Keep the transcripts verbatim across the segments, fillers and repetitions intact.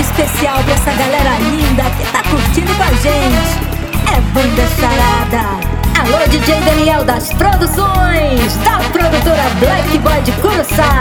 especial pra essa galera linda que tá curtindo com a gente. É Banda Charada. Alô, D J Daniel das produções, da produtora Black Boy de Curuçá.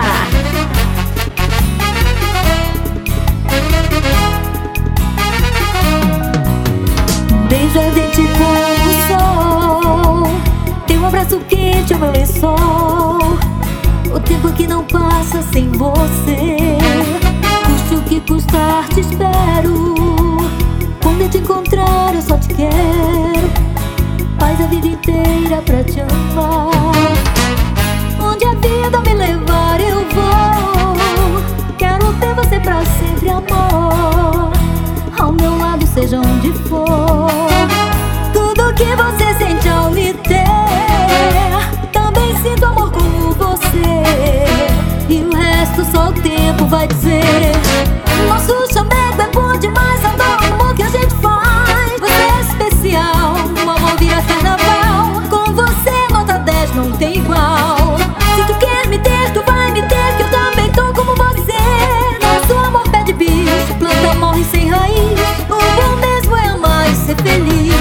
Beijo ardente como o sol, tem um abraço quente ao meu lençol. O tempo que não passa sem você, custe o que custar, te espero. Quando eu te encontrar eu só te quero, faz a vida inteira pra te amar. Onde a vida me levar eu vou, quero ter você pra sempre, amor. Ao meu lado seja onde for, tudo que você sente ao me ter, também sinto amor como você. E o resto só o tempo vai dizer. Nosso chamego é bom demais, adoro o amor que a gente faz. Você é especial, o amor vira carnaval. Com você nota dez não tem igual. Se tu quer me ter, tu vai me ter, que eu também tô como você. Nosso amor pede bicho, planta morre sem raiz. O bom mesmo é amar e ser feliz.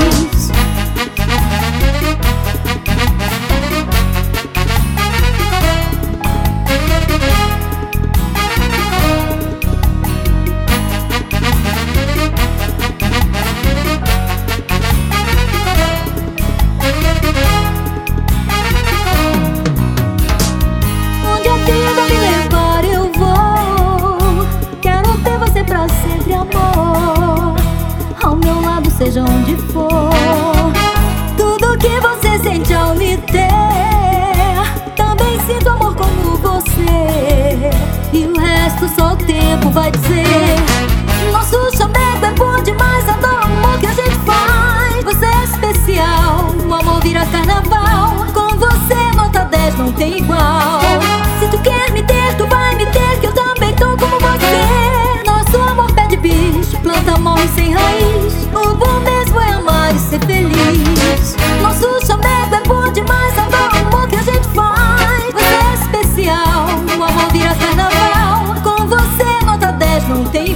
Pra sempre, amor, ao meu lado seja onde for, tudo que você sente ao me ter, também sinto amor como você. E o resto só o tempo vai dizer. Nosso chamego é bom demais, adoro o amor que a gente faz. Você é especial, o amor vira carnaval. Com você nota dez não tem igual. Se tu quer me ter, tu vai me ter, que eu também tô como você. Bicho, planta morre sem raiz. O bom mesmo é amar e ser feliz. Nosso chamego é bom demais, adoro o amor que a gente faz. Você é especial, o amor vira carnaval. Com você nota dez não tem